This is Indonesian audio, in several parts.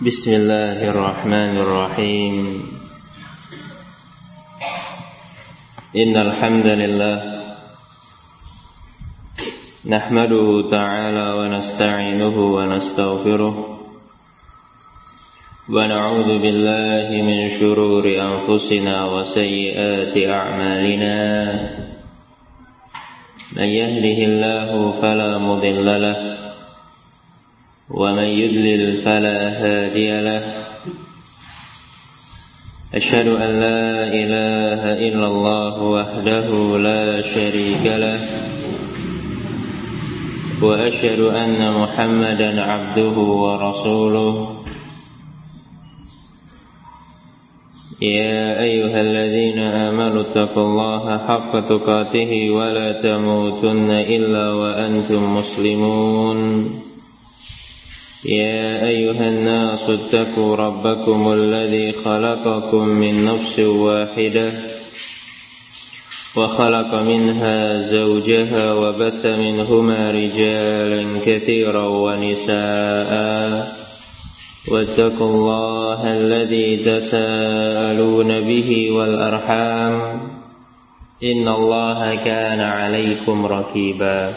Bismillahirrahmanirrahim. Innal hamdalillah nahmaduhu ta'ala wa nasta'inuhu wa nastaghfiruh wa na'udzu billahi min shururi anfusina wa sayyiati a'malina. Man yahdihillahu fala mudilla lahu ومن يضلل فلا هادي له أشهد أن لا إله إلا الله وحده لا شريك له وأشهد أن محمدا عبده ورسوله يا أيها الذين آمنوا اتقوا الله حق تقاته ولا تموتن إلا وأنتم مسلمون يا أيها الناس اتقوا ربكم الذي خلقكم من نفس واحدة وخلق منها زوجها وبث منهما رجالا كثيرا ونساء واتقوا الله الذي تساءلون به والأرحام إن الله كان عليكم رقيبا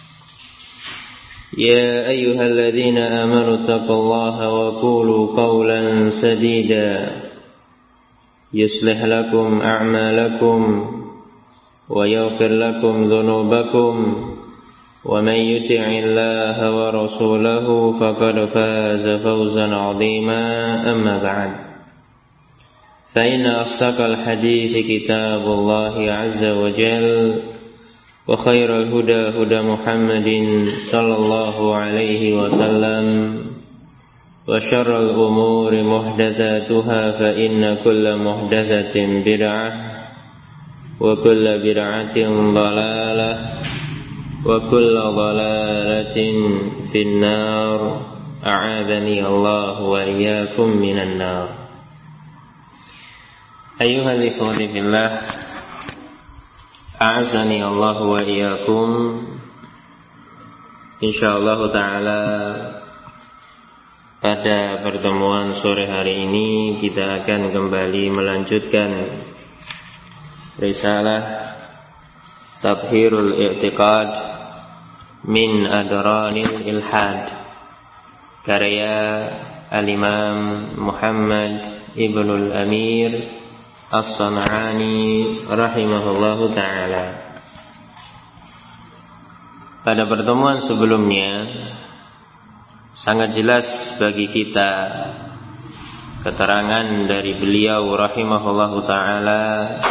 يا أيها الذين آمنوا اتقوا الله وقولوا قولا سديدا يصلح لكم أعمالكم ويغفر لكم ذنوبكم ومن يطع الله ورسوله فقد فاز فوزا عظيما أما بعد فإن أصدق الحديث كتاب الله عز وجل وخير الهدى هدى محمد صلى الله عليه وسلم وشر الأمور محدثاتها فإن كل محدثة بدعة وكل بدعة ضلالة وكل ضلالة في النار أعاذني الله وإياكم من النار. أيها الإخوة في الله A'azani Allah wa iyyakum. Insyaallah ta'ala pada pertemuan sore hari ini kita akan kembali melanjutkan risalah Tabhirul I'tiqad min Adranil Ilhad karya Al-Imam Muhammad Ibnul Amir As-San'ani rahimahullahu ta'ala. Pada pertemuan sebelumnya sangat jelas bagi kita keterangan dari beliau rahimahullahu ta'ala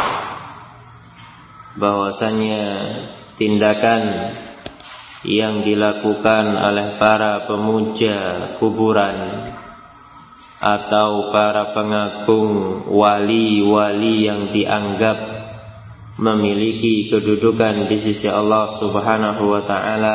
bahwasannya tindakan yang dilakukan oleh para pemuja kuburan atau para pengagung wali-wali yang dianggap memiliki kedudukan di sisi Allah Subhanahu wa ta'ala,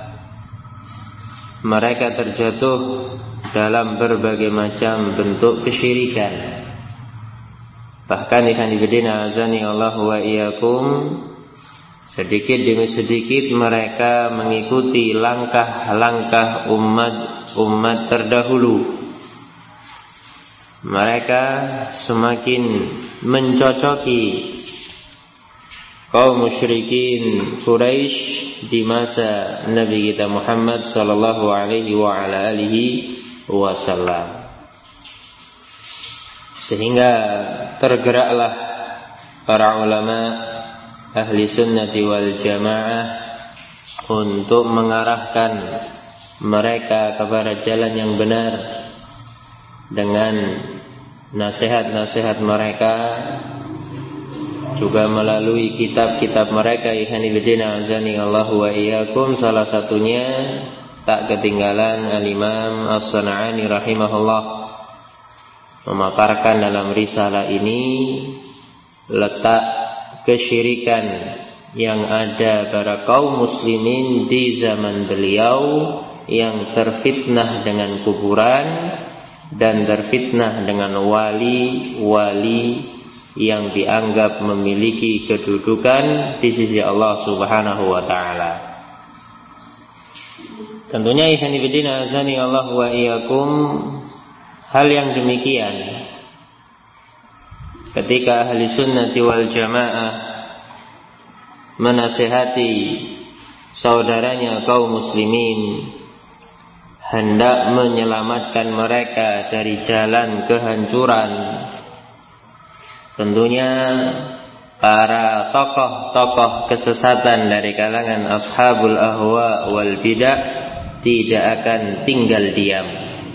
mereka terjatuh dalam berbagai macam bentuk kesyirikan. Bahkan ikhwan fillah azani Allah wa iyyakum, sedikit demi sedikit mereka mengikuti langkah-langkah umat terdahulu. Mereka semakin mencocoki kaum musyrikin Quraisy di masa Nabi kita Muhammad sallallahu alaihi wa ala alihi wasallam. Sehingga tergeraklah para ulama ahli sunnati wal jamaah untuk mengarahkan mereka kepada jalan yang benar dengan nasihat-nasihat mereka, juga melalui kitab-kitab mereka. Ikhwanifidina azani Allah wa iyyakum. Salah satunya tak ketinggalan Al-Imam As-San'ani rahimahullah memaparkan dalam risalah ini letak kesyirikan yang ada pada kaum muslimin di zaman beliau yang terfitnah dengan kuburan dan terfitnah dengan wali-wali yang dianggap memiliki kedudukan di sisi Allah Subhanahu wa ta'ala. Tentunya ikhwan fillah azani Allah wa iyyakum, hal yang demikian ketika ahli sunnati wal jamaah menasihati saudaranya kaum muslimin hendak menyelamatkan mereka dari jalan kehancuran, tentunya para tokoh-tokoh kesesatan dari kalangan ashabul ahwa wal bidah tidak akan tinggal diam.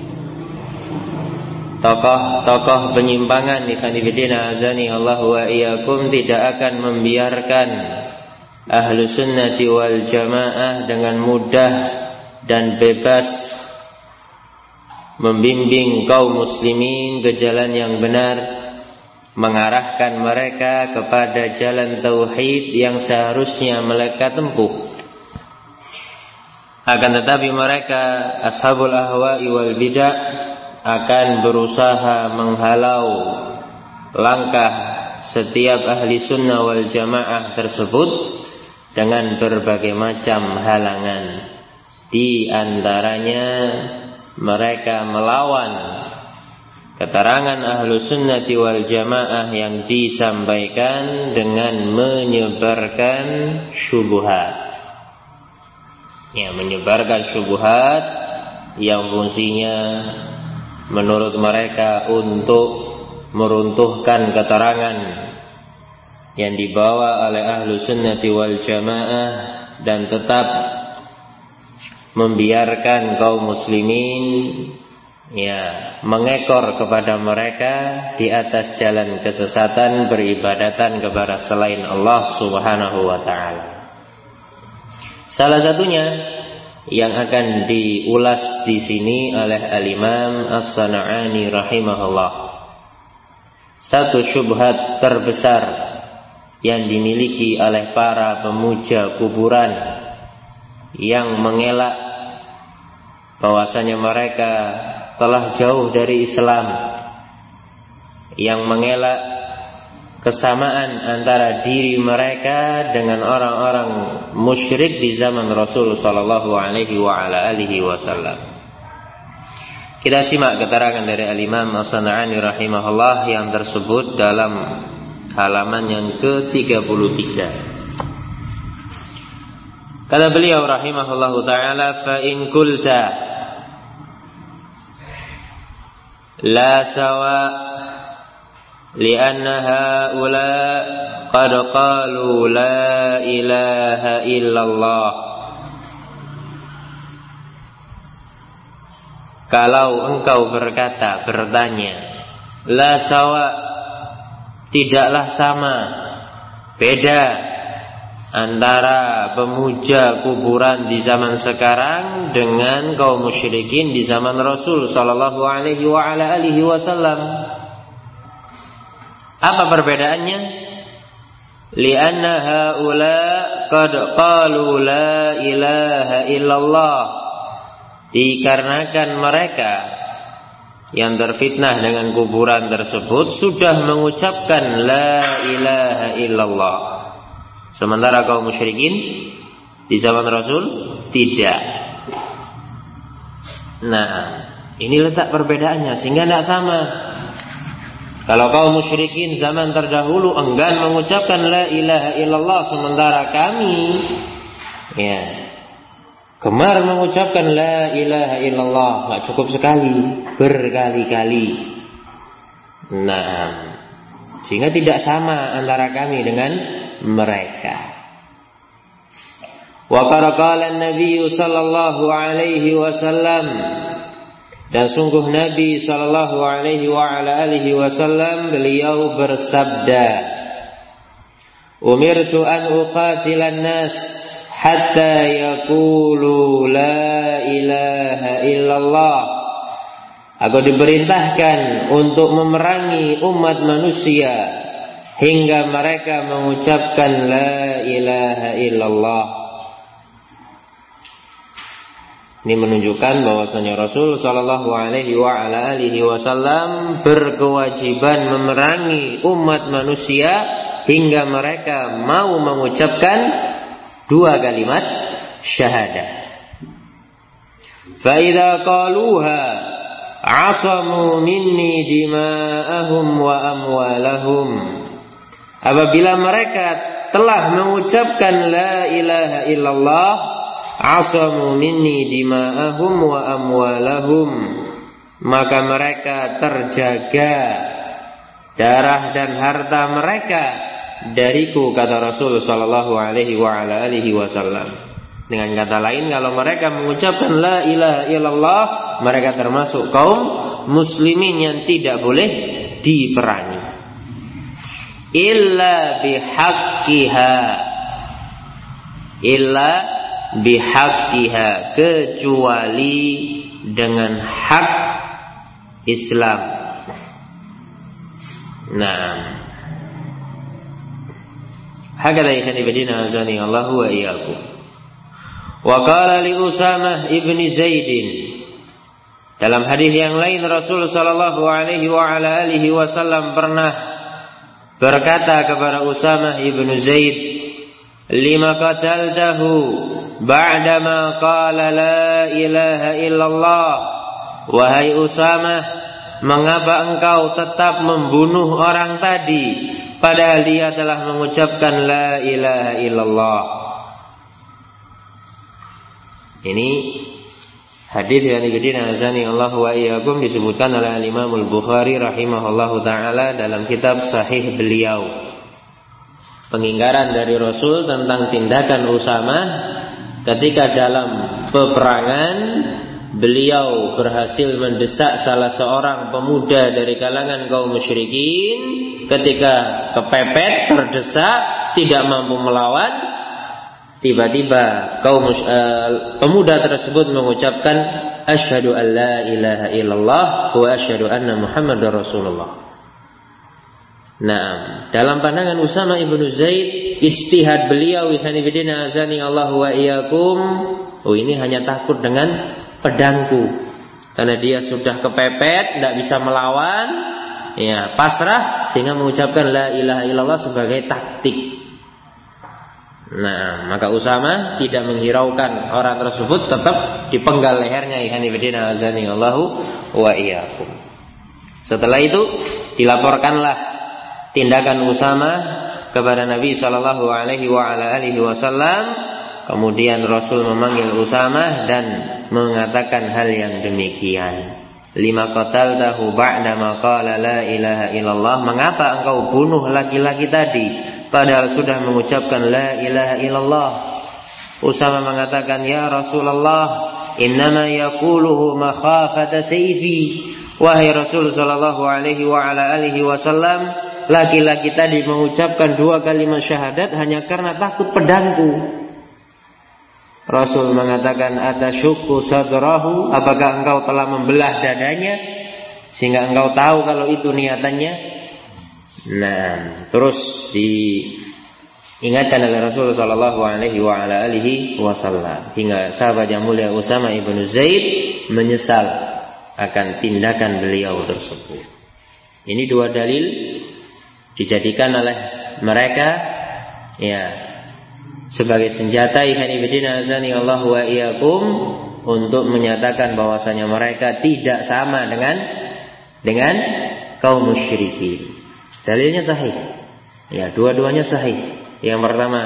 Tokoh-tokoh penyimpangan ikhwanifidina azani Allah wa iyyakum tidak akan membiarkan ahlu sunnati wal jamaah dengan mudah dan bebas membimbing kaum muslimin ke jalan yang benar, mengarahkan mereka kepada jalan tauhid yang seharusnya mereka tempuh. Akan tetapi mereka ashabul ahwa'i wal bidah akan berusaha menghalau langkah setiap ahli sunnah wal jamaah tersebut dengan berbagai macam halangan. Di antaranya mereka melawan keterangan ahlu sunnati wal jamaah yang disampaikan dengan menyebarkan syubhat. Ya, menyebarkan syubhat yang fungsinya menurut mereka untuk meruntuhkan keterangan yang dibawa oleh ahlu sunnati wal jamaah dan tetap membiarkan kaum muslimin mengekor kepada mereka di atas jalan kesesatan, beribadatan kepada selain Allah Subhanahu wa taala. Salah satunya yang akan diulas di sini oleh Al-Imam As-San'ani rahimahullah. Satu syubhat terbesar yang dimiliki oleh para pemuja kuburan yang mengelak bahwasanya mereka telah jauh dari Islam, yang mengelak kesamaan antara diri mereka dengan orang-orang musyrik di zaman Rasul sallallahu alaihi wasallam. Kita simak keterangan dari Al-Imam As-San'ani rahimahullah yang tersebut dalam halaman yang ke-33. Kata beliau rahimahullahu ta'ala, fa in qulta la sawa li'anna haula qad qalu la ilaha illallah. Kalau engkau bertanya la sawa, tidaklah sama, beda antara pemuja kuburan di zaman sekarang dengan kaum musyrikin di zaman Rasul sallallahu alaihi wasallam. Apa perbedaannya? Li'anna haula qad qalu la ilaha illallah. Dikarenakan mereka yang terfitnah dengan kuburan tersebut sudah mengucapkan la ilaha illallah. Sementara kaum musyrikin di zaman Rasul tidak. Nah, ini letak perbedaannya sehingga tidak sama. Kalau kaum musyrikin zaman terdahulu enggan mengucapkan la ilaha illallah, sementara kami gemar mengucapkan la ilaha illallah, tidak cukup sekali, berkali-kali. Nah, sehingga tidak sama antara kami dengan mereka. Wa qala Nabi sallallahu alaihi wasallam, dan sungguh Nabi sallallahu alaihi wasallam beliau bersabda, umirtu an uqatilan nas hatta yaqulu la ilaha illallah. Aku diperintahkan untuk memerangi umat manusia hingga mereka mengucapkan la ilaha illallah. Ini menunjukkan bahwasanya Rasul sallallahu alaihi wasallam berkewajiban memerangi umat manusia hingga mereka mau mengucapkan dua kalimat syahadat. Fa idza qaluha, asamu minni dima'ahum wa amwalahum. Apabila mereka telah mengucapkan la ilaha illallah, asamu minni dima'ahum wa amwalahum, maka mereka terjaga darah dan harta mereka dariku, kata Rasul sallallahu alaihi wa ala alihi wasallam. Dengan kata lain, kalau mereka mengucapkan la ilaha illallah, mereka termasuk kaum muslimin yang tidak boleh diperangi. Illa bihaqqiha, kecuali dengan hak Islam. Nah, hakala ikhwani bidina azani Allah wa iyyakum. Wa qala li Usamah ibni Zaidin, dalam hadis yang lain Rasul sallallahu alaihi wa ala alihi wasallam pernah berkata kepada Usamah ibnu Zaid, lima qataltahu ba'dama qala la ilaha illallah. Wahai Usamah, mengapa engkau tetap membunuh orang tadi padahal dia telah mengucapkan la ilaha illallah? Ini hadis yang diberikan azani Allah wa iyyakum disebutkan oleh Imam Al-Bukhari rahimahullahu taala dalam kitab sahih beliau. Pengingkaran dari Rasul tentang tindakan Usamah ketika dalam peperangan beliau berhasil mendesak salah seorang pemuda dari kalangan kaum musyrikin. Ketika kepepet, terdesak, tidak mampu melawan, tiba-tiba pemuda tersebut mengucapkan asyhadu an la ilaha illallah wa asyhadu anna Muhammadar Rasulullah. Nah, dalam pandangan Usamah ibnu Zaid, ijtihad beliau ihani bidina azani Allah wa iyyakum, ini hanya takut dengan pedangku, karena dia sudah kepepet, tidak bisa melawan, ya pasrah, sehingga mengucapkan la ilaha illallah sebagai taktik. Nah, maka Usamah tidak menghiraukan orang tersebut, tetap dipenggal lehernya ihani bidina azani Allahu wa iyyakum. Setelah itu dilaporkanlah tindakan Usamah kepada Nabi sallallahu alaihi wa ala alihi wasallam. Kemudian Rasul memanggil Usamah dan mengatakan hal yang demikian. Lima qataltahu ba'da ma qala la ilaha illallah. Mengapa engkau bunuh laki-laki tadi padahal sudah mengucapkan la ilaha illallah? Usamah mengatakan, ya Rasulullah, innama yaquluhu makhafata sayfi. Wahai Rasul sallallahu alaihi wa ala alihi wasallam, laki-laki tadi mengucapkan dua kalimat syahadat hanya karena takut pedangku. Rasul mengatakan, atasyukku sadrahu, apakah engkau telah membelah dadanya sehingga engkau tahu kalau itu niatannya? Nah, terus diingatkan oleh Rasul sallallahu alaihi wa ala alihi wasallam hingga sahabat yang mulia Usamah ibnu Zaid menyesal akan tindakan beliau tersebut. Ini dua dalil dijadikan oleh mereka ya sebagai senjata ihani bidina azani Allah wa iyyakum untuk menyatakan bahwasanya mereka tidak sama dengan kaum musyrikin. Dalilnya sahih. Ya, dua-duanya sahih. Yang pertama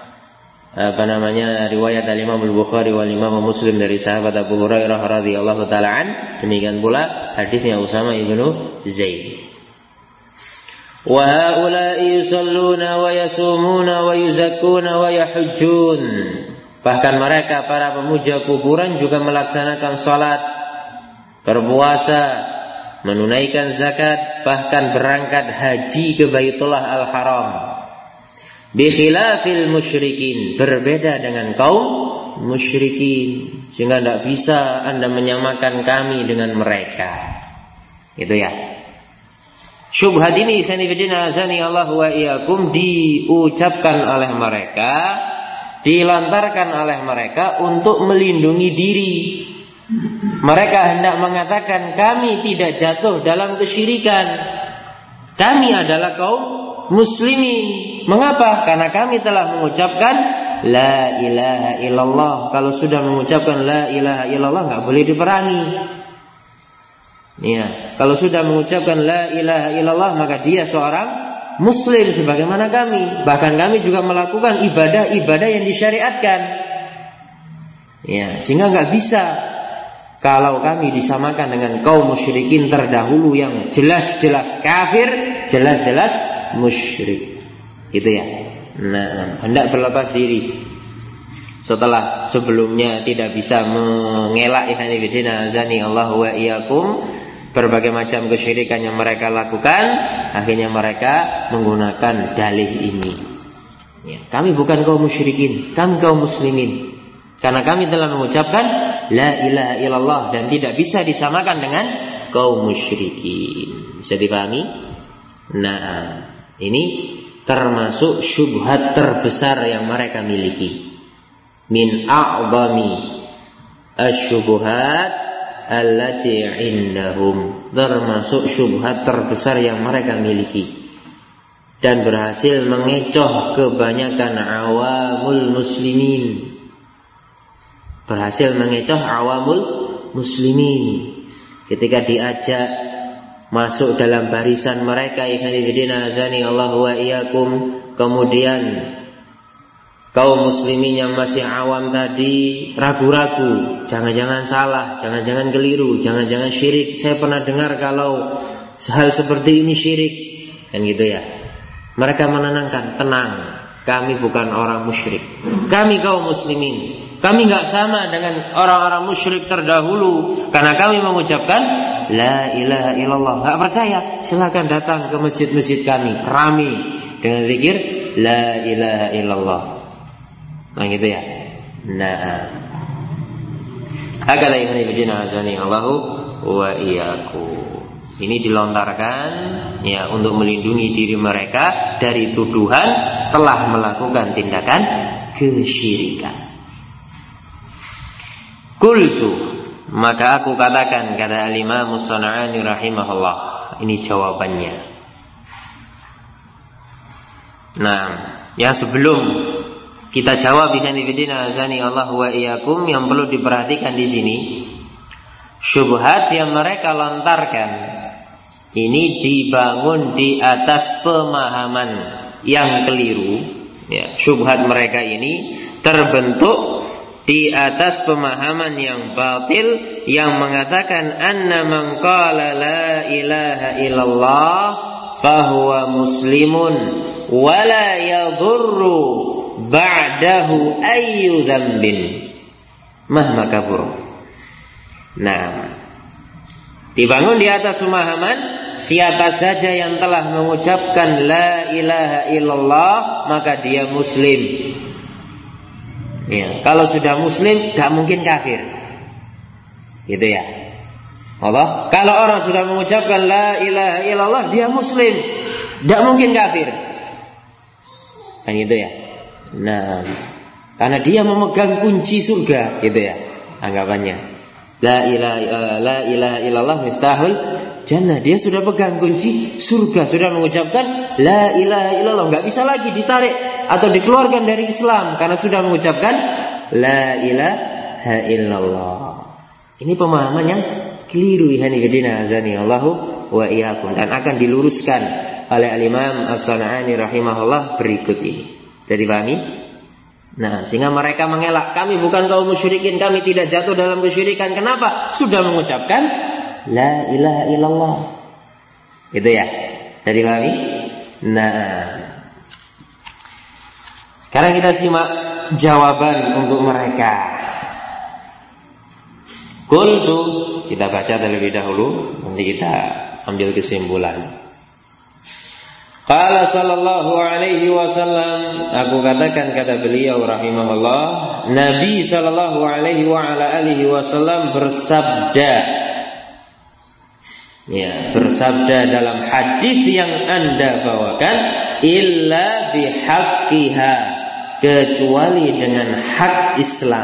riwayat Imam Al-Bukhari wal Imam Muslim dari sahabat Abu Hurairah radhiyallahu taala an, demikian pula hadisnya Usamah ibnu Zaid. Wa haula'i yusalluna wa yasumuna wa yuzakkuna wa yahujjun. Bahkan mereka para pemuja kuburan juga melaksanakan salat, berpuasa, menunaikan zakat, bahkan berangkat haji ke Baitullah Al-Haram. Bi khilafil musyrikin, berbeda dengan kaum musyrikin, sehingga tidak bisa Anda menyamakan kami dengan mereka. Gitu ya. Syubhat ini sanifidina azani Allah wa iyyakum diucapkan oleh mereka, dilontarkan oleh mereka untuk melindungi diri. Mereka hendak mengatakan kami tidak jatuh dalam kesyirikan. Kami adalah kaum muslimin. Mengapa? Karena kami telah mengucapkan la ilaha illallah. Kalau sudah mengucapkan la ilaha illallah enggak boleh diperangi. Ya, kalau sudah mengucapkan la ilaha illallah maka dia seorang muslim sebagaimana kami. Bahkan kami juga melakukan ibadah-ibadah yang disyariatkan. Ya, sehingga nggak bisa kalau kami disamakan dengan kaum musyrikin terdahulu yang jelas-jelas kafir, jelas-jelas musyrik. Gitu ya. Nah, hendak berlepas diri. Setelah sebelumnya tidak bisa mengelak ihani bidina azani Allah wa iyyakum berbagai macam kesyirikan yang mereka lakukan, akhirnya mereka menggunakan dalih ini. Ya, kami bukan kaum musyrikin, kami kaum muslimin. Karena kami telah mengucapkan la ilaha illallah dan tidak bisa disamakan dengan kaum musyrikin. Bisa dipahami? Nah, ini termasuk syubhat terbesar yang mereka miliki. Min a'zami asyubuhat allati indahum, termasuk syubhat terbesar yang mereka miliki dan berhasil mengecoh kebanyakan awamul muslimin. Berhasil mengecoh awamul muslimin ketika diajak masuk dalam barisan mereka ikhwani fillah azani Allah wa iyyakum, kemudian kaum muslimin yang masih awam tadi ragu-ragu, jangan-jangan salah, jangan-jangan keliru, jangan-jangan syirik. Saya pernah dengar kalau hal seperti ini syirik, kan gitu ya. Mereka menenangkan, tenang, kami bukan orang musyrik, kami kaum muslimin. Kami enggak sama dengan orang-orang musyrik terdahulu karena kami mengucapkan la ilaha illallah. Enggak percaya? Silakan datang ke masjid-masjid kami, ramai dengan zikir la ilaha illallah. Nah gitu ya. Nah, hakala ihani bidina azani Allahu wa iyyakum. Ini dilontarkan ya untuk melindungi diri mereka dari tuduhan telah melakukan tindakan kesyirikan. Qultu, maka aku katakan, kata al-Imam As-San'ani rahimahullah. Ini jawabannya. Nah, yang sebelum kita jawab ihani bidina azani Allah wa iyyakum, yang perlu diperhatikan di sini, syubhat yang mereka lontarkan ini dibangun di atas pemahaman yang keliru. Ya, syubhat mereka ini terbentuk di atas pemahaman yang batil yang mengatakan anna man qala la ilaha illallah fahuwa muslimun wa la yadhurru ba'dahu ayyu dzambin mahma kabur. Nah, dibangun di atas pemahaman siapa saja yang telah mengucapkan la ilaha illallah maka dia muslim. Ya, kalau sudah muslim gak mungkin kafir. Gitu ya. Allah, kalau orang sudah mengucapkan la ilaha illallah dia muslim, gak mungkin kafir. Kan gitu ya. Nah, karena dia memegang kunci surga, gitu ya anggapannya. La ilaha illallah miftahul jannah. Dia sudah pegang kunci surga, sudah mengucapkan la ilaha illallah, enggak bisa lagi ditarik atau dikeluarkan dari Islam karena sudah mengucapkan la ilaha illallah. Ini pemahaman yang keliru ihani bidina azani Allahu wa iyyakum dan akan diluruskan oleh al-Imam As-San'ani rahimahullah berikut ini. Jadi pahami? Nah, sehingga mereka mengelak, kami bukan kaum musyrikin, kami tidak jatuh dalam kesyirikan. Kenapa? Sudah mengucapkan la ilaha illallah. Gitu ya. Jadi pahami? Nah, sekarang kita simak jawaban untuk mereka. Qultu, kita baca terlebih dahulu, nanti kita ambil kesimpulan. Qala sallallahu alaihi wasallam, aku katakan kata beliau rahimahullah, Nabi sallallahu alaihi wa ala alihi wasallam bersabda. Ya, bersabda dalam hadis yang Anda bawakan, illa bihaqqiha, kecuali dengan hak Islam.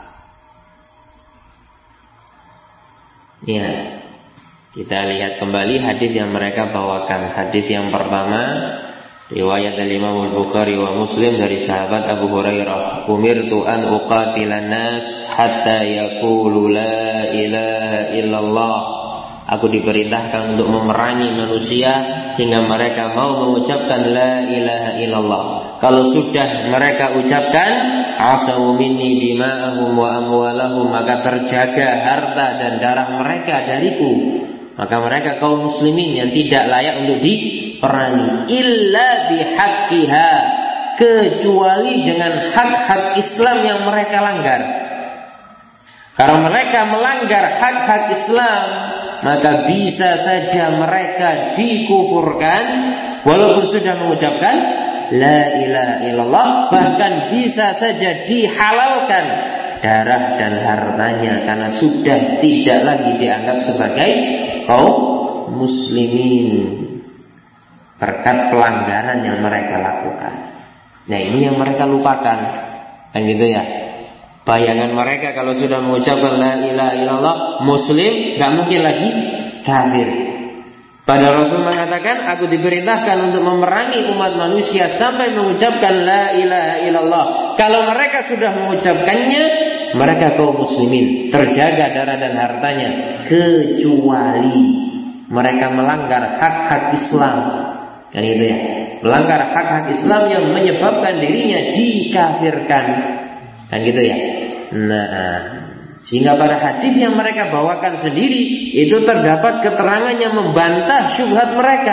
Ya, kita lihat kembali hadis yang mereka bawakan. Hadis yang pertama riwayat Imam Al-Bukhari wa Muslim dari sahabat Abu Hurairah, umirtu an uqatilan nas hatta yaqulu la ilaha illallah. Aku diperintahkan untuk memerangi manusia hingga mereka mau mengucapkan la ilaha illallah. Kalau sudah mereka ucapkan asamu minni dima'ahum wa amwalahum, maka terjaga harta dan darah mereka dariku. Maka mereka kaum muslimin yang tidak layak untuk diperangi. Illa bihaqqiha, kecuali dengan hak-hak Islam yang mereka langgar. Kalau mereka melanggar hak-hak Islam, maka bisa saja mereka dikufurkan walaupun sudah mengucapkan la ilaha illallah, bahkan bisa saja dihalalkan darah dan hartanya karena sudah tidak lagi dianggap sebagai kaum muslimin berkat pelanggaran yang mereka lakukan. Nah, ini yang mereka lupakan, kan gitu ya. Bayangan mereka kalau sudah mengucapkan la ilaha illallah, muslim, gak mungkin lagi kafir. Pada Rasul mengatakan, aku diperintahkan untuk memerangi umat manusia sampai mengucapkan la ilaha illallah. Kalau mereka sudah mengucapkannya, mereka kaum muslimin, terjaga darah dan hartanya, kecuali mereka melanggar hak-hak Islam. Kan itu ya, melanggar hak-hak Islam yang menyebabkan dirinya dikafirkan. Kan gitu ya. Nah, sehingga pada hadis yang mereka bawakan sendiri itu terdapat keterangan yang membantah syubhat mereka.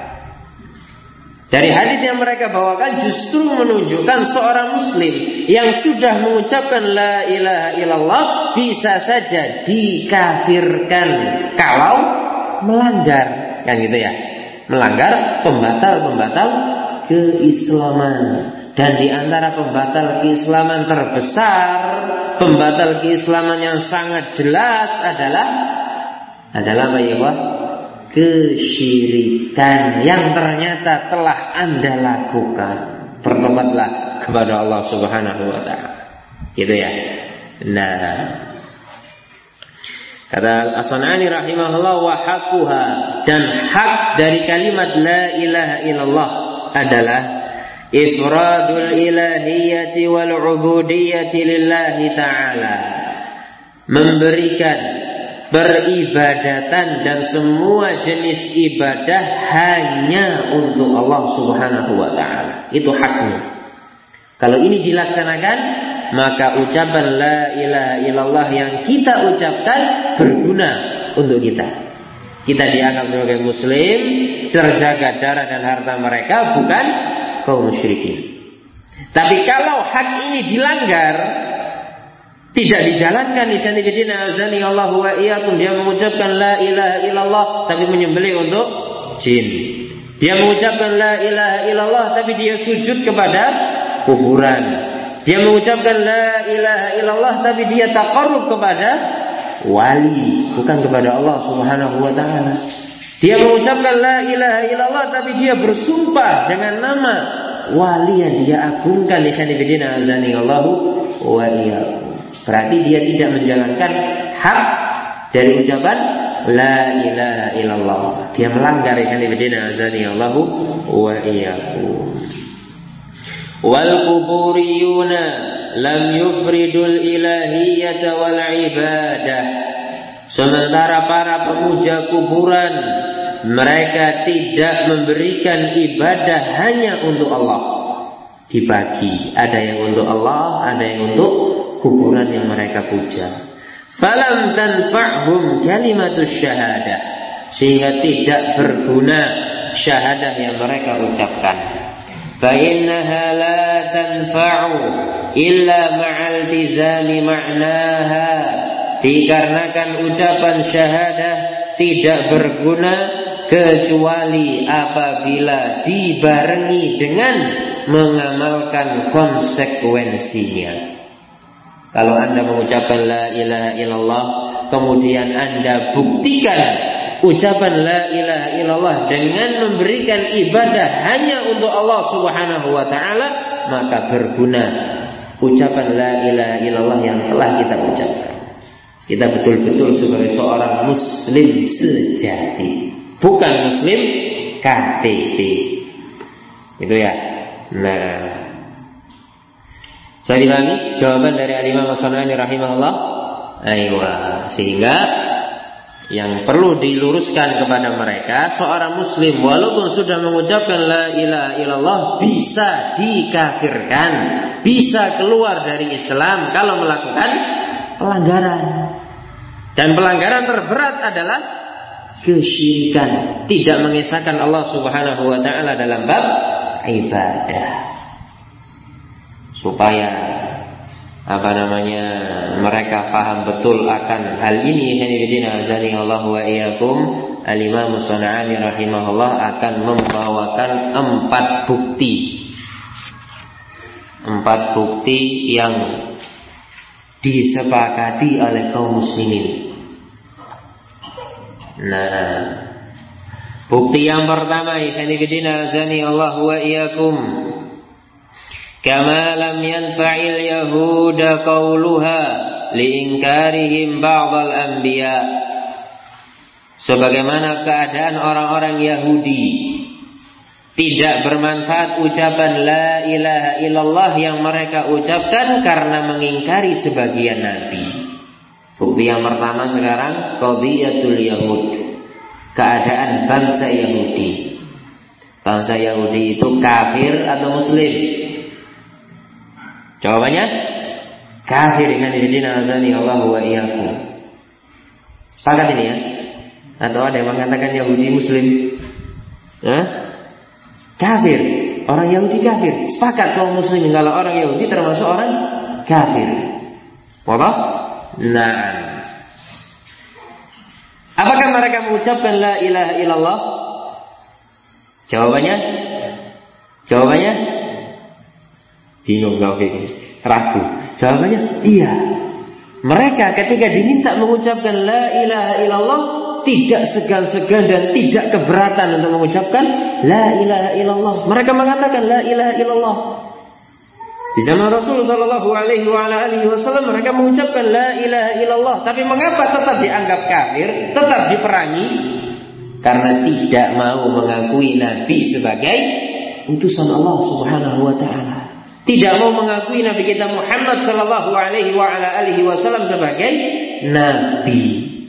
Dari hadis yang mereka bawakan justru menunjukkan seorang muslim yang sudah mengucapkan la ilaha illallah bisa saja dikafirkan kalau melanggar. Kan gitu ya. Melanggar pembatal-pembatal keislaman. Dan di antara pembatal keislaman terbesar, pembatal keislaman yang sangat jelas adalah apa ya Pak? Kesyirikan yang ternyata telah Anda lakukan. Bertobatlah kepada Allah Subhanahu wa taala. Gitu ya. Nah, kata As-San'ani rahimahullah, wa haqquha, dan hak dari kalimat la ilaha illallah adalah ifradul ilahiyyati wal ubudiyyati lillahi ta'ala, memberikan peribadatan dan semua jenis ibadah hanya untuk Allah Subhanahu wa ta'ala. Itu haknya. Kalau ini dilaksanakan, maka ucapan la ilaha illallah yang kita ucapkan berguna untuk kita. Kita dianggap sebagai muslim, terjaga darah dan harta mereka, bukan kaum musyrikin. Tapi kalau hak ini dilanggar, tidak dijalankan, Allah wa iyyakum, dia mengucapkan la ilaha illallah tapi menyembelih untuk jin. Dia mengucapkan la ilaha illallah tapi dia sujud kepada kuburan. Dia mengucapkan la ilaha illallah tapi dia taqarrub kepada wali, bukan kepada Allah Subhanahu wa taala. Dia mengucapkan la ilaha illallah tapi dia bersumpah dengan nama wali yang dia agungkan. Allahu wa iyyakum. Berarti dia tidak menjalankan hak dari ucapan la ilaha illallah. Dia melanggar Allahu wa iyyakum. Wal quburiyuna lam yufridul ilahiyyata wal ibadah. Sementara para pemuja kuburan, mereka tidak memberikan ibadah hanya untuk Allah. Dibagi, ada yang untuk Allah, ada yang untuk kuburan yang mereka puja. Falam tanfa'hum kalimatus syahadah, sehingga tidak berguna syahadah yang mereka ucapkan. Fa innaha la tanfa'u illa ma'al tizami ma'naha. Dikarenakan ucapan syahadah tidak berguna kecuali apabila dibarengi dengan mengamalkan konsekuensinya. Kalau Anda mengucapkan la ilaha illallah, kemudian Anda buktikan ucapan la ilaha illallah dengan memberikan ibadah hanya untuk Allah Subhanahu wa taala, maka berguna ucapan la ilaha illallah yang telah kita ucapkan. Kita betul-betul sebagai seorang muslim sejati, bukan muslim KTP. Itu ya. Nah, saya dipahami jawaban dari Al-Imam As-San'ani rahimahullah. Sehingga Yang perlu diluruskan kepada mereka, seorang muslim walaupun sudah mengucapkan la ilaha illallah bisa dikafirkan, bisa keluar dari Islam kalau melakukan pelanggaran. Dan pelanggaran terberat adalah kesyirikan, tidak mengesahkan Allah Subhanahu wa taala dalam bab ibadah. Supaya mereka faham betul akan hal ini, Allah wa iyyakum, Al-Imam Shona'ani rahimahullah akan membawakan 4 bukti. 4 bukti yang disepakati oleh kaum muslimin. Nah, bukti yang pertama, Allah wa iyyakum, kama lam yanfa'il yahuda qawluha liinkarihim ba'dal anbiya. Sebagaimana keadaan orang-orang Yahudi, tidak bermanfaat ucapan la ilaha illallah yang mereka ucapkan karena mengingkari sebagian nabi. Bukti yang pertama sekarang, qadhiyatul yahud, keadaan bangsa Yahudi. Bangsa Yahudi itu kafir atau muslim? Jawabannya kafir. Allah wa iyyakum. Sepakat ini ya? Atau ada yang mengatakan Yahudi muslim? Kafir. Orang Yahudi kafir. Sepakat kaum muslimin kalau orang Yahudi termasuk orang kafir. Apa? Nah, apakah mereka mengucapkan la ilaha illallah? Jawabannya bingung, ragu. Jawabannya iya. Mereka ketika diminta mengucapkan la ilaha illallah tidak segan-segan dan tidak keberatan untuk mengucapkan la ilaha illallah. Mereka mengatakan la ilaha illallah. Di zaman Rasulullah sallallahu alaihi wasallam mereka mengucapkan la ilaha illallah, tapi mengapa tetap dianggap kafir, tetap diperangi? Karena tidak mau mengakui nabi sebagai utusan Allah Subhanahu wa taala. Tidak mau mengakui Nabi kita Muhammad sallallahu alaihi wasallam sebagai nabi.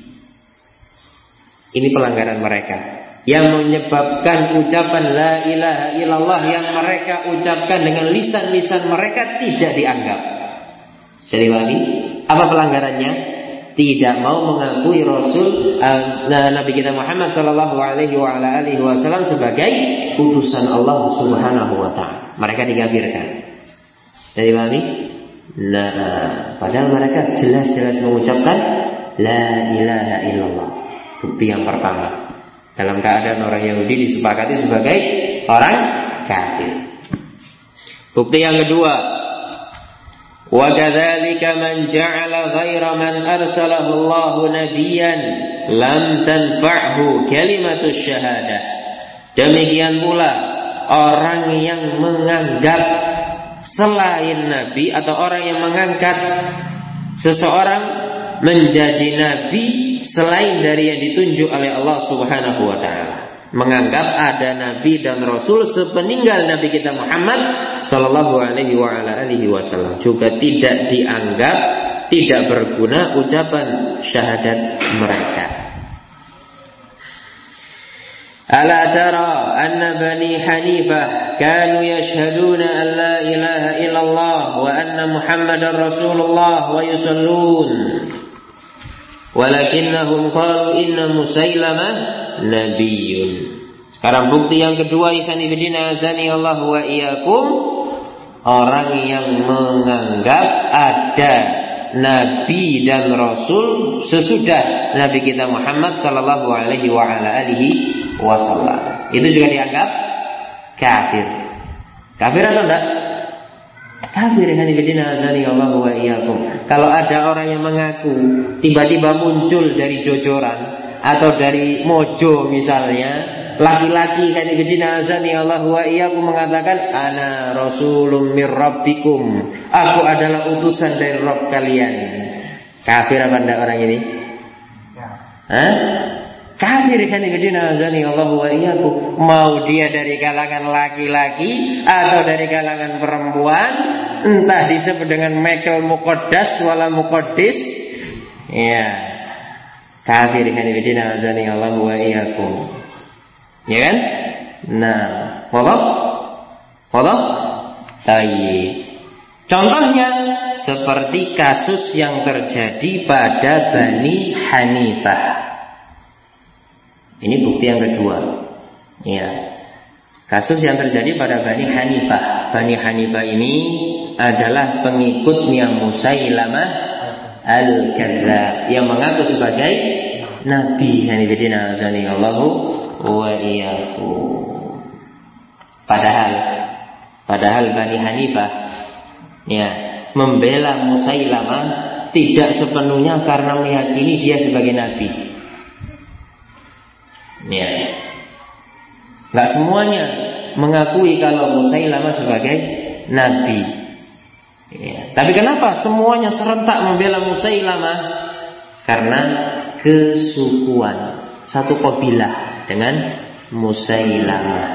Ini pelanggaran mereka yang menyebabkan ucapan la ilaha illallah yang mereka ucapkan dengan lisan-lisan mereka tidak dianggap. Jadi apa pelanggarannya? Tidak mau mengakui Rasul Nabi kita Muhammad sallallahu alaihi wasallam sebagai utusan Allah Subhanahu wa taala. Mereka dikafirkan. Jadi padahal mereka jelas-jelas mengucapkan la ilaha illallah. Bukti yang pertama, dalam keadaan orang Yahudi disepakati sebagai orang kafir. Bukti yang kedua, wa kadzalika man ja'ala ghaira man arsalahu Allahu nabiyyan lam tanfa'hu kalimatus syahadah. Demikian pula orang yang menganggap selain nabi atau orang yang mengangkat seseorang menjadi nabi selain dari yang ditunjuk oleh Allah Subhanahu wa taala, menganggap ada nabi dan rasul sepeninggal nabi kita Muhammad sallallahu alaihi wasallam juga tidak dianggap, tidak berguna ucapan syahadat mereka. Ala tara anna bani Hanifah kanu yashhaduna an la ilaha illallah wa anna Muhammadar Rasulullah wa yusallun walakinnahum qalu inna Musailamah nabiyyun. Sekarang bukti yang kedua, Allah wa iyyakum, orang yang menganggap ada nabi dan rasul sesudah nabi kita Muhammad sallallahu alaihi wasallam, itu juga dianggap kafir. Kafir atau enggak? Kafir. Allah wa iyyakum. Kalau ada orang yang mengaku tiba-tiba muncul dari jojoran atau dari mojo misalnya, laki-laki Allah wa iyyakum mengatakan ana rasulun mir rabbikum, aku adalah utusan dari Rabb kalian. Kafir apa enggak orang ini? Kafir. Allah wa iyyakum. Mau dia dari kalangan laki-laki atau dari kalangan perempuan, entah disebut dengan Michael Muqaddas wala Muqaddis, ya, kafir hanifidina azani Allah wa iyyakum. Ya kan? Nah, wadah? Tayyib. Contohnya seperti kasus yang terjadi pada Bani Hanifah. Ini bukti yang kedua. Ya. Kasus yang terjadi pada Bani Hanifah. Bani Hanifah ini adalah pengikutnya Musailamah Al-Kadzdzab yang mengaku sebagai Nabi. Hanifidina azani Allahu wa iyyakum. Padahal Bani Hanifah ya membela Musailamah tidak sepenuhnya karena meyakini dia sebagai Nabi. Ya. Enggak semuanya mengakui kalau Musailamah sebagai Nabi. Ya. Tapi kenapa semuanya serentak membela Musailamah? Karena kesukuan, satu kabilah dengan Musailamah.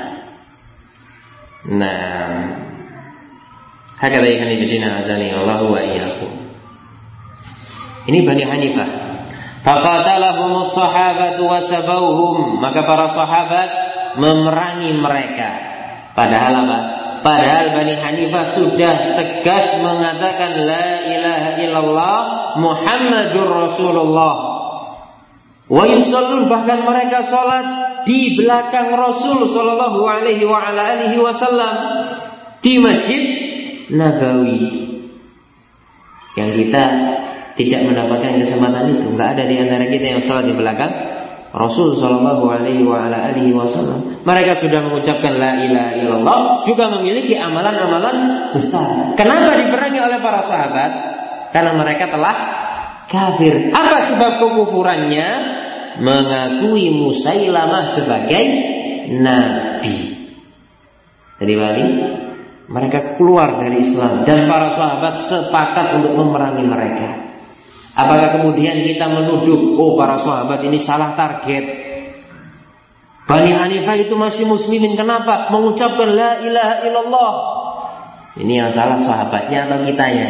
Nah, hakadha ikhwanifidina azani Allah wa iyyakum. Ini Bani Hanifah. Faqatalahumus sahabatu wasabauhum, maka para sahabat memerangi mereka. Padahal apa? Padahal Bani Hanifah sudah tegas mengatakan la ilaha illallah Muhammadur Rasulullah. Wa yusallun, bahkan mereka salat di belakang Rasul sallallahu alaihi wa ala alihi wasallam di Masjid Nabawi. Yang kita tidak mendapatkan kesempatan itu, enggak ada di antara kita yang salat di belakang Rasul sallallahu alaihi wa ala alihi wasallam. Mereka sudah mengucapkan la ilaha illallah, juga memiliki amalan-amalan besar. Kenapa diperangi oleh para sahabat? Karena mereka telah kafir. Apa sebab kekufurannya? Mengakui Musailamah sebagai Nabi. Jadi mereka keluar dari Islam dan para sahabat sepakat untuk memerangi mereka. Apakah kemudian kita menuduh, para sahabat ini salah target? Bani Hanifah itu masih muslimin, kenapa mengucapkan la ilaha illallah? Ini yang salah sahabatnya atau kitanya?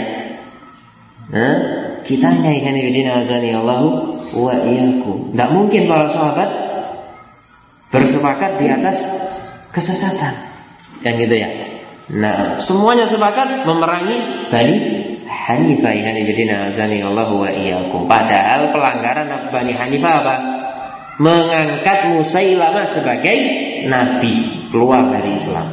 Kitanya ikan ibadina azani Allahu wa iyyakum. Tidak mungkin para sahabat bersepakat di atas kesesatan, kan gitu ya? Nah, semuanya sepakat memerangi Bani Hanifah. Hanifidina azani Allahu wa iyyakum. Padahal pelanggaran Bani Hanifah apa? Mengangkat Musailamah sebagai Nabi, keluar dari Islam.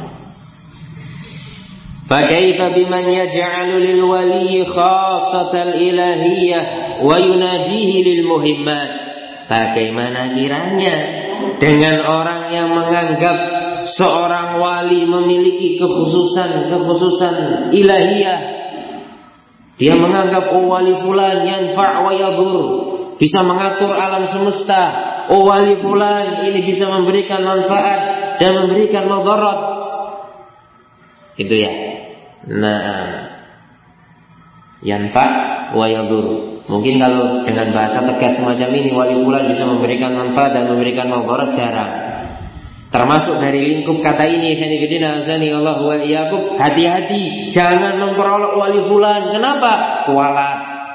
Fakaifa biman yaj'alu lil wali khassatal ilahiyyah wa yunadihi lil muhimmat. Bagaimana kiranya dengan orang yang menganggap seorang wali memiliki kekhususan ilahiyah. Dia menganggap wali fulan yanfa' wa yadur, bisa mengatur alam semesta. Wali fulan ini bisa memberikan manfaat dan memberikan madarat. Gitu ya. Nah, yanfa' wa yadur. Mungkin kalau dengan bahasa tegas semacam ini, wali fulan bisa memberikan manfaat dan memberikan madarat, jarang. Termasuk dari lingkup kata ini, hanifidina azani Allah wa iyyakum, hati-hati, jangan memperolok wali fulan. Kenapa? Kualat.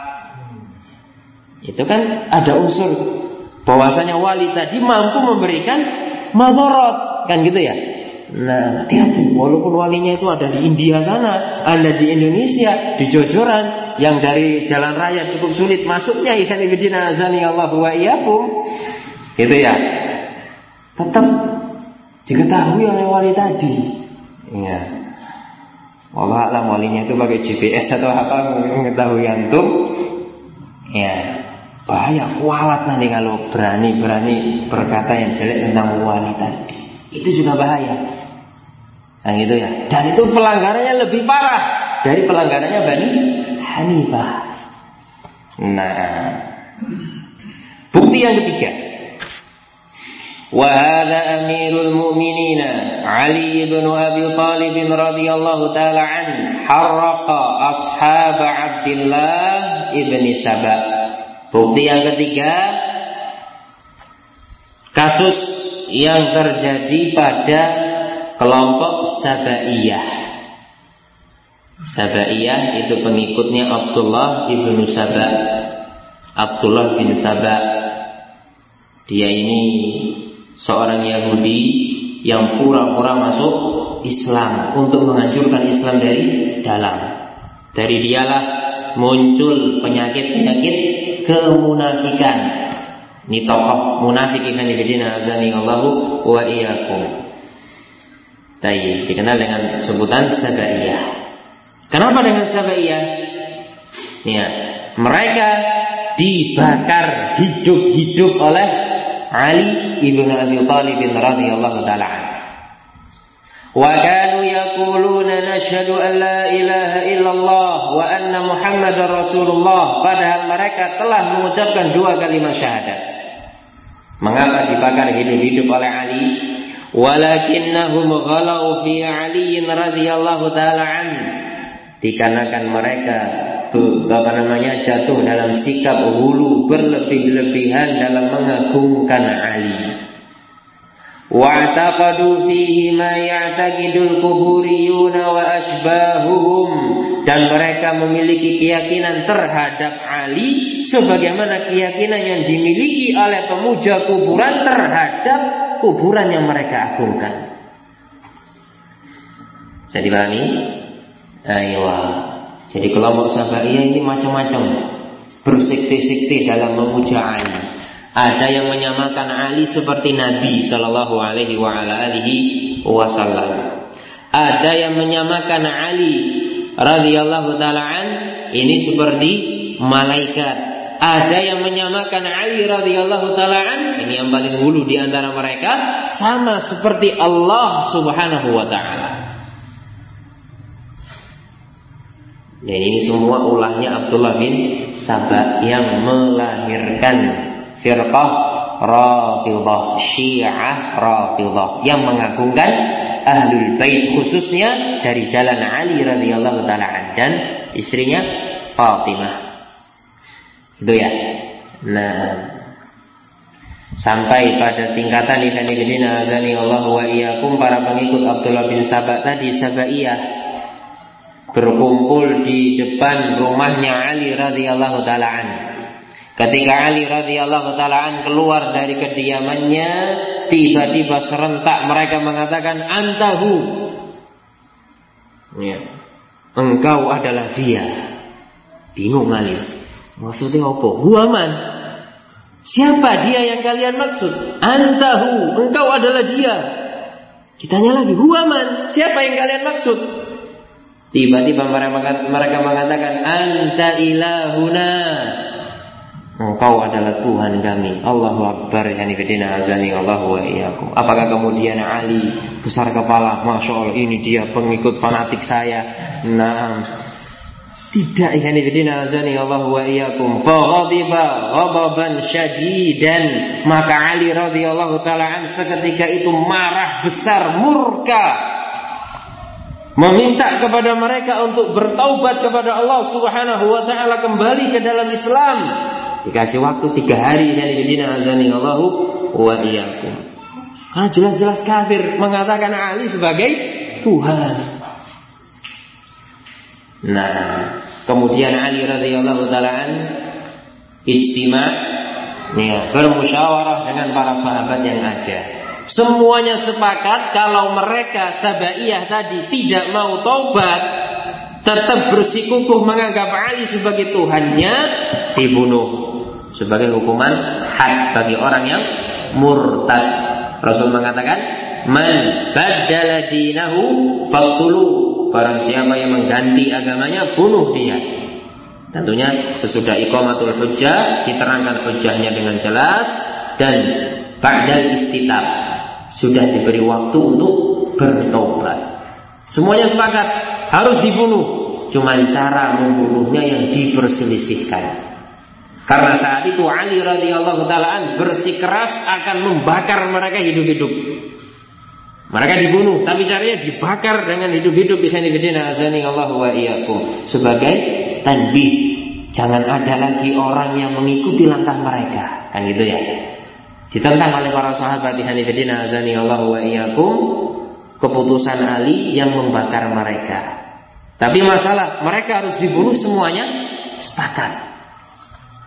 Itu kan ada unsur bahwasanya wali tadi mampu memberikan madarat, kan gitu ya. Nah, hati-hati, walaupun walinya itu ada di India sana, ada di Indonesia, di Jojoran, yang dari jalan raya cukup sulit masuknya, hanifidina azani Allah wa iyyakum, gitu ya. Tetap diketahui oleh wali tadi. Ya. Wallah alam walinya itu pakai GPS atau apa mengetahui antum. Ya. Bahaya, kualat nanti kalau berani berkata yang jelek tentang wali tadi. Itu juga bahaya. Nah gitu ya. Dan itu pelanggarannya lebih parah dari pelanggarannya Bani Hanifah. Nah, bukti yang ketiga. وهذا أمير المؤمنين علي بن أبي طالب رضي الله تعالى عنه حرق أصحاب عبد الله ابن سبأ. Bukti yang ketiga, kasus yang terjadi pada kelompok Sabaiyah. Sabaiyah itu pengikutnya Abdullah ibn Saba. Abdullah bin Saba Dia ini seorang Yahudi yang pura-pura masuk Islam untuk menghancurkan Islam dari dalam. Dari dialah muncul penyakit-penyakit kemunafikan. Ini tokoh munafik ikhwan fillah azani Allahu wa iyyakum. Tayyib, dikenal dengan sebutan Sabaiyah. Kenapa dengan Sabaiyah? Ya, mereka dibakar hidup-hidup oleh Ali ibn Abi Thalib radhiyallahu taala anhu. Wa kanu yaquluna nashhadu an la ilaha illallah wa anna Muhammadar Rasulullah, padahal mereka telah mengucapkan 2 kalimat syahadat. Mengapa dibakar hidup-hidup oleh Ali? Walakinnahum ghalau fi Ali radhiyallahu taala anhu. Dikarenakan mereka jatuh dalam sikap hulu berlebih-lebihan dalam mengagungkan Ali. Wa'taqadu fihi ma ya'taqidul quburiyuna wa asbahuhum, dan mereka memiliki keyakinan terhadap Ali sebagaimana keyakinan yang dimiliki oleh pemuja kuburan terhadap kuburan yang mereka agungkan. Jadi dipahami? Aiywa. Jadi kelompok Sabaiyah ini macam-macam, bersekte-sekte dalam memuja Ali. Ada yang menyamakan Ali seperti Nabi Sallallahu Alaihi Wasallam. Ada yang menyamakan Ali radhiyallahu taalaan ini seperti malaikat. Ada yang menyamakan Ali radhiyallahu taalaan, ini yang paling hulu di antara mereka, sama seperti Allah Subhanahu wa taala. Dan ini semua ulahnya Abdullah bin Saba yang melahirkan firqah Rafidhah, Syiah Rafidhah, yang mengagungkan Ahlul Bait, khususnya dari jalan Ali radhiyallahu taala an dan istrinya Fatimah. Itu ya. Nah, sampai pada tingkatan ikhwanifidina azani Allah wa iyyakum, para pengikut Abdullah bin Saba tadi, Sabaiyah, berkumpul di depan rumahnya Ali radhiyallahu taala an. Ketika Ali radhiyallahu taala an keluar dari kediamannya, tiba-tiba serentak mereka mengatakan antahu. Ya. Engkau adalah dia. Bingung Ali. Maksudnya apa? Huaman. Siapa dia yang kalian maksud? Antahu. Engkau adalah dia. Ditanya lagi, huaman. Siapa yang kalian maksud? Tiba-tiba mereka mengatakan anta ilahuna. Engkau adalah Tuhan kami. Allahu Akbar. Yani bidina azani Allahu wa iyyakum. Apakah kemudian Ali besar kepala, Masya Allah ini dia pengikut fanatik saya? Nah, tidak. Yani bidina azani Allahu wa iyyakum. Faghadiba ghadaban syadidan, maka Ali radhiyallahu taala an seketika itu marah besar, murka, meminta kepada mereka untuk bertaubat kepada Allah Subhanahu wa taala, kembali ke dalam Islam. Dikasih waktu 3 hari dari bidina azani Allahu wa iyyakum. Karena jelas-jelas kafir mengatakan Ali sebagai Tuhan. Nah, kemudian Ali radhiyallahu taala an ijtima', ya, bermusyawarah dengan para sahabat yang ada. Semuanya sepakat kalau mereka Sabaiyah tadi tidak mau taubat, tetap bersikukuh menganggap Ali sebagai Tuhannya, dibunuh sebagai hukuman had bagi orang yang murtad. Rasul mengatakan, man baddala dinahu faqtulu, barang siapa yang mengganti agamanya, bunuh dia. Tentunya sesudah iqamatul hujjah, diterangkan hujjahnya dengan jelas, dan ba'dal istitab, sudah diberi waktu untuk bertobat. Semuanya sepakat harus dibunuh, cuman cara membunuhnya yang diperselisihkan. Karena saat itu Ali radhiyallahu taala an bersikeras akan membakar mereka hidup-hidup. Mereka dibunuh, tapi caranya dibakar dengan hidup-hidup. Bismillahirrahmanirrahim. Azani Allah wa iyyakum. Sebagai tanbih, jangan ada lagi orang yang mengikuti langkah mereka. Kan gitu ya. Ditentang oleh para sahabat. Bismillahirrahmanirrahim. Azani Allah wa iyyakum. Keputusan Ali yang membakar mereka. Tapi masalah mereka harus dibunuh semuanya sepakat.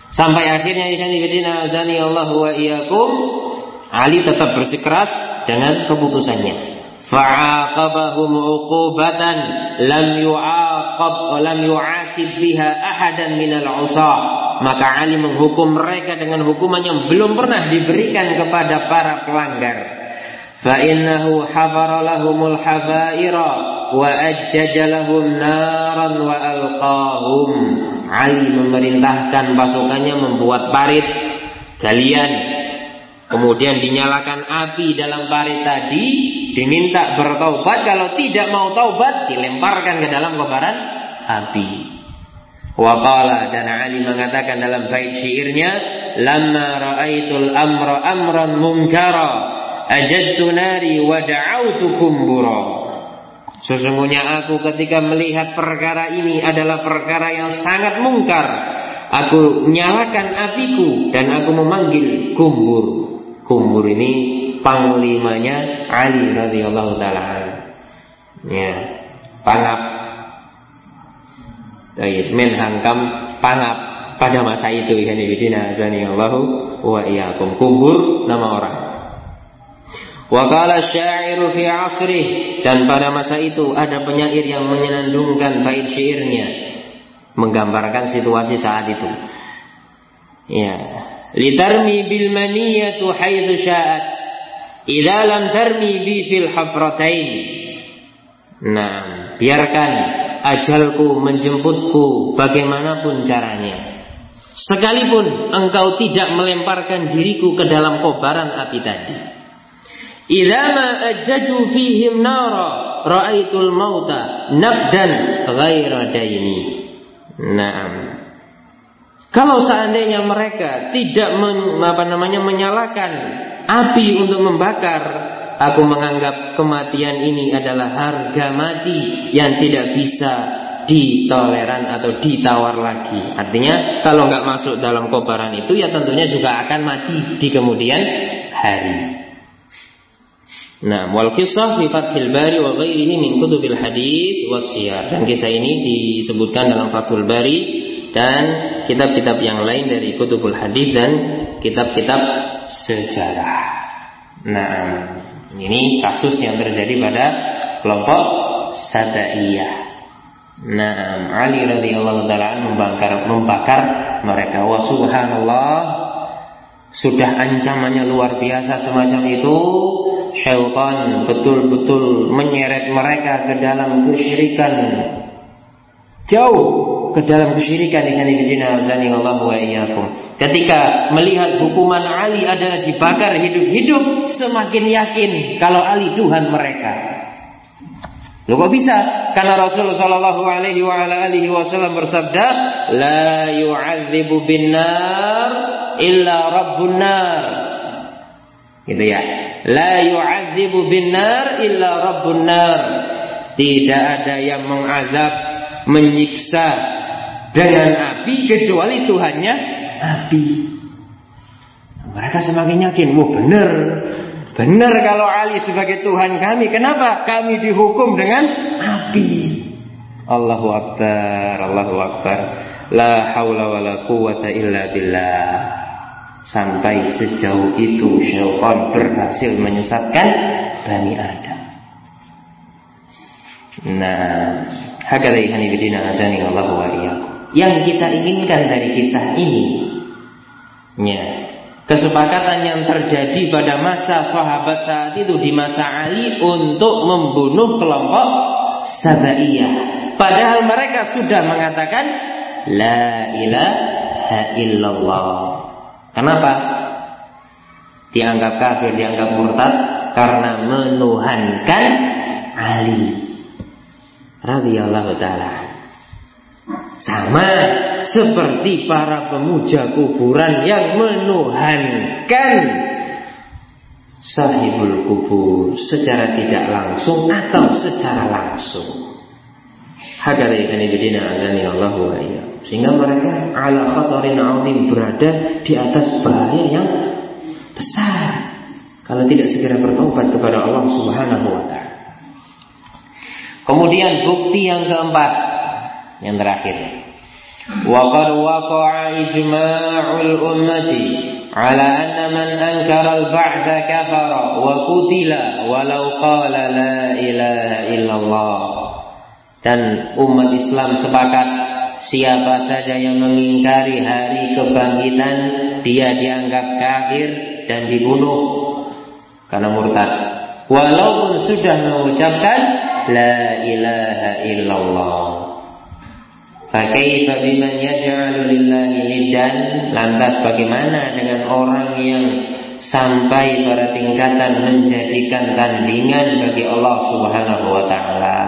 Sampai akhirnya azani Allah wa iyyakum, Ali tetap bersikeras dengan keputusannya. Fa'aqabahum 'uqubatan lam yu'aqib biha ahadan minal 'usah. Maka Ali menghukum mereka dengan hukuman yang belum pernah diberikan kepada para pelanggar. Fa innahu hafara lahumul hafaira wa ajjaja lahum naran wa alqahum. Ali memerintahkan pasukannya membuat parit galian, kemudian dinyalakan api dalam parit tadi, diminta bertaubat. Kalau tidak mau taubat, dilemparkan ke dalam kobaran api. Waqala, dan Ali mengatakan dalam bait syairnya, lamma ra'aitul amra amran munkara ajadtu nari wa da'autu kumbura. Sesungguhnya aku ketika melihat perkara ini adalah perkara yang sangat mungkar, aku nyalakan apiku dan aku memanggil kumbur. Kumbur ini panglimanya Ali radhiyallahu taala. Ya, pangap. Men hangkam pangap pada masa itu, ya nabiyina azanillahu wa iyyakum. Kumbur nama orang. Wa qala syairu fi 'asrih, dan pada masa itu ada penyair yang menyenandungkan bait syairnya menggambarkan situasi saat itu. Ya, litarmi bil maniyatu haitsu sya'at idza lam tarmi bi fil hafratain. Nah, biarkan ajalku menjemputku bagaimanapun caranya, sekalipun engkau tidak melemparkan diriku ke dalam kobaran api tadi. Idza ma ajjaju fihim nara ra'aitul mauta nabdan ghaira daini. Naam. Kalau seandainya mereka tidak menyalakan api untuk membakar, aku menganggap kematian ini adalah harga mati yang tidak bisa ditoleran atau ditawar lagi. Artinya kalau nggak masuk dalam kobaran itu, ya tentunya juga akan mati di kemudian hari. Nah, wal kisah fi Fathul Bari wa ghairihi min kutubil hadits wasiyar. Dan kisah ini disebutkan dalam Fathul Bari dan kitab-kitab yang lain dari kutubul hadits dan kitab-kitab sejarah. Nah, ini kasus yang terjadi pada kelompok Sadaiyah. Nah, Ali radhiyallahu taala membakar mereka. Wa subhanallah, sudah ancamannya luar biasa semacam itu. Syaitan betul-betul menyeret mereka ke dalam kesyirikan, jauh ke dalam kesyirikan. Ketika melihat hukuman Ali adalah dibakar hidup-hidup, semakin yakin kalau Ali Tuhan mereka. Loh, kok bisa? Karena Rasulullah Shallallahu Alaihi Wasallam bersabda, la yu'adzibu bin nar illa rabbun nar. Gitu ya. La yu'adzibu bin nar illa rabbun nar. Tidak ada yang mengazab, menyiksa dengan api kecuali Tuhannya api. Mereka semakin yakin, wah benar kalau Ali sebagai Tuhan kami. Kenapa kami dihukum dengan api? Allahu Akbar, Allahu Akbar. La haula wala quwwata illa billah. Sampai sejauh itu syaitan berhasil menyesatkan Bani Adam. Nah, hakadha ihani bidina azani Allah wa iyyakum. Yang kita inginkan dari kisah ini, ya, kesepakatan yang terjadi pada masa sahabat saat itu di masa Ali untuk membunuh kelompok Sabaiyah. Padahal mereka sudah mengatakan la ilaha illallah. Kenapa dianggap kafir, dianggap murtad? Karena menuhankan Ali radhiyallahu taala. Sama seperti para pemuja kuburan yang menuhankan sahibul kubur secara tidak langsung atau secara langsung. Hakadha bidina azani Allah wa iyyakum. Sehingga mereka ala khatarin 'azim, berada di atas bahaya yang besar kalau tidak segera bertobat kepada Allah Subhanahu wa taala. Kemudian bukti yang keempat, yang terakhir. Wa qad waqa'a ijma'ul ummati ala anna man ankara al-ba'tha kafara wa qutila walau qala la ilaha illallah. Dan umat Islam sepakat, siapa saja yang mengingkari hari kebangkitan, dia dianggap kafir dan dibunuh karena murtad, walaupun sudah mengucapkan la ilaha illallah. Fakaifa biman yaj'alu lillahi niddan? Lantas bagaimana dengan orang yang sampai pada tingkatan menjadikan tandingan bagi Allah Subhanahu wa taala?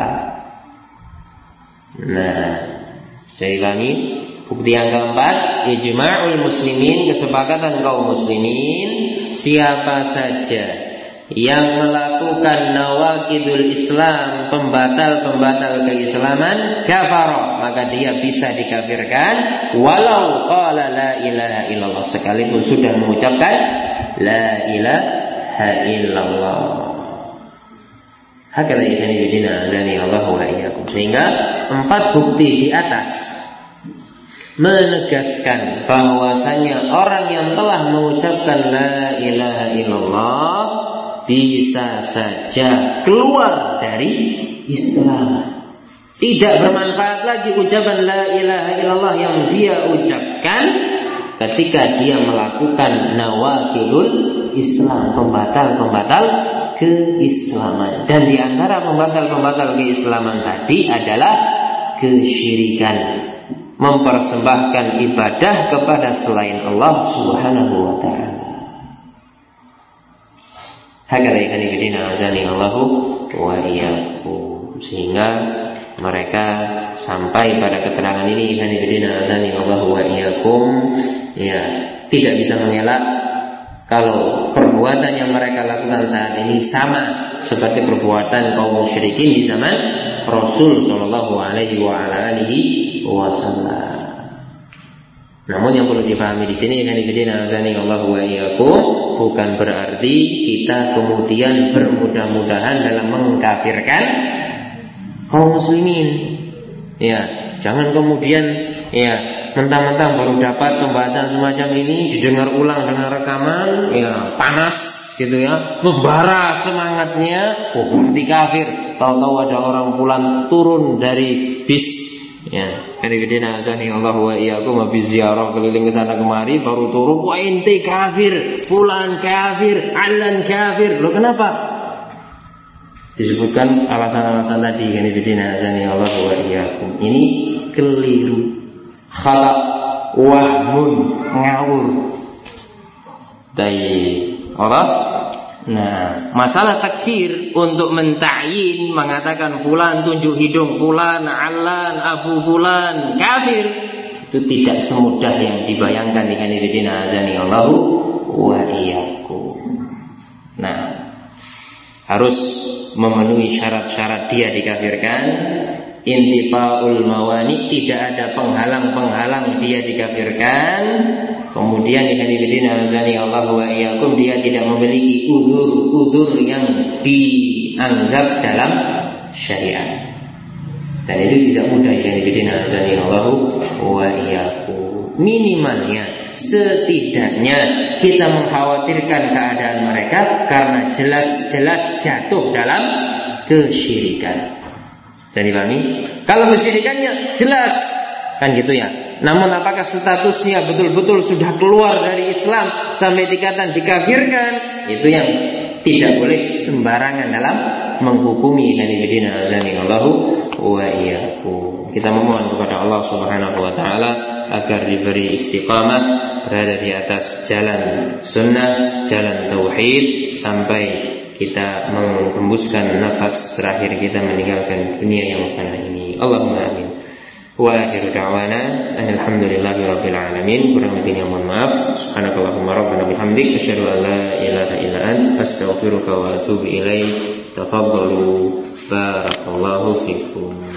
Nah, saya ulangi, bukti yang keempat, ijma'ul muslimin, kesepakatan kaum muslimin, siapa saja yang melakukan nawaqidul Islam, pembatal-pembatal keislaman, kafara, maka dia bisa dikafirkan walau qala la ilaha illallah, sekalipun sudah mengucapkan la ilaha illallah. Hakala ibni bidina azani Allah wa iyyakum. Sehingga 4 bukti di atas menegaskan bahwasanya orang yang telah mengucapkan la ilaha illallah bisa saja keluar dari Islam. Tidak bermanfaat lagi ucapan la ilaha illallah yang dia ucapkan ketika dia melakukan nawaqidul Islam, pembatal-pembatal keislaman. Dan di antara pembatal-pembatal keislaman tadi adalah kesyirikan, mempersembahkan ibadah kepada selain Allah Subhanahu wa taala. Hakala ikhwan fillah azani Allahu wa iyyakum. Sehingga mereka sampai pada keterangan ini, ikhwan fillah azani Allahu wa iyyakum, ya, tidak bisa mengelak kalau perbuatan yang mereka lakukan saat ini sama seperti perbuatan kaum musyrikin di zaman Rasul sallallahu alaihi wasallam. Namun yang perlu dipahami di sini, ikhwan fillah azani Allahu wa iyyakum, bukan berarti kita kemudian bermudah-mudahan dalam mengkafirkan kaum muslimin. Ya, jangan kemudian mentang-mentang baru dapat pembahasan semacam ini didengar ulang dengan rekaman, panas gitu ya, membara semangatnya, berarti kafir. Tahu-tahu ada orang pulang turun dari bis, kadang-kadang azani Allah wa iyyakum habis ziarah keliling ke sana kemari, baru turun, wah ente kafir, fulan kafir, alan kafir. Loh kenapa? Disebutkan alasan-alasan tadi, kadang-kadang azani Allah wa iyyakum. Ini keliru, khata, wahmun, ngawur. Allah. Nah, masalah takfir untuk menta'yin, mengatakan fulan tunjuk hidung fulan, alan, abu fulan kafir, itu tidak semudah yang dibayangkan di haditsina azani Allahu wa iyyakum. Nah, harus memenuhi syarat-syarat dia dikafirkan. Intifaul mawani, tidak ada penghalang-penghalang dia dikafirkan. Kemudian haditsina azani Allah wa iyyakum, dia tidak memiliki udzur yang dianggap dalam syariat. Dan itu tidak mudah, haditsina azani Allah wa iyyakum. Minimalnya, setidaknya kita mengkhawatirkan keadaan mereka karena jelas-jelas jatuh dalam kesyirikan. Jadi pahami? Kalau kesyirikannya jelas, kan gitu ya. Namun apakah statusnya betul-betul sudah keluar dari Islam sampai tingkatan dikafirkan? Itu yang tidak boleh sembarangan dalam menghukumi. Haditsina azani Allahu wa iyyakum. Kita memohon kepada Allah Subhanahu wa taala agar diberi istiqamah berada di atas jalan sunnah, jalan tauhid, sampai kita menghembuskan nafas terakhir kita meninggalkan dunia yang fana ini. Allahumma amin. Wa akhiru da'wana alhamdulillahi rabbil alamin. Kurang lebihnya mohon maaf. Subhanakallahumma rabbana bihamdik asyhadu an la ilaha illa anta astaghfiruka wa atubu ilaik. Tafaddalu, barakallahu fikum.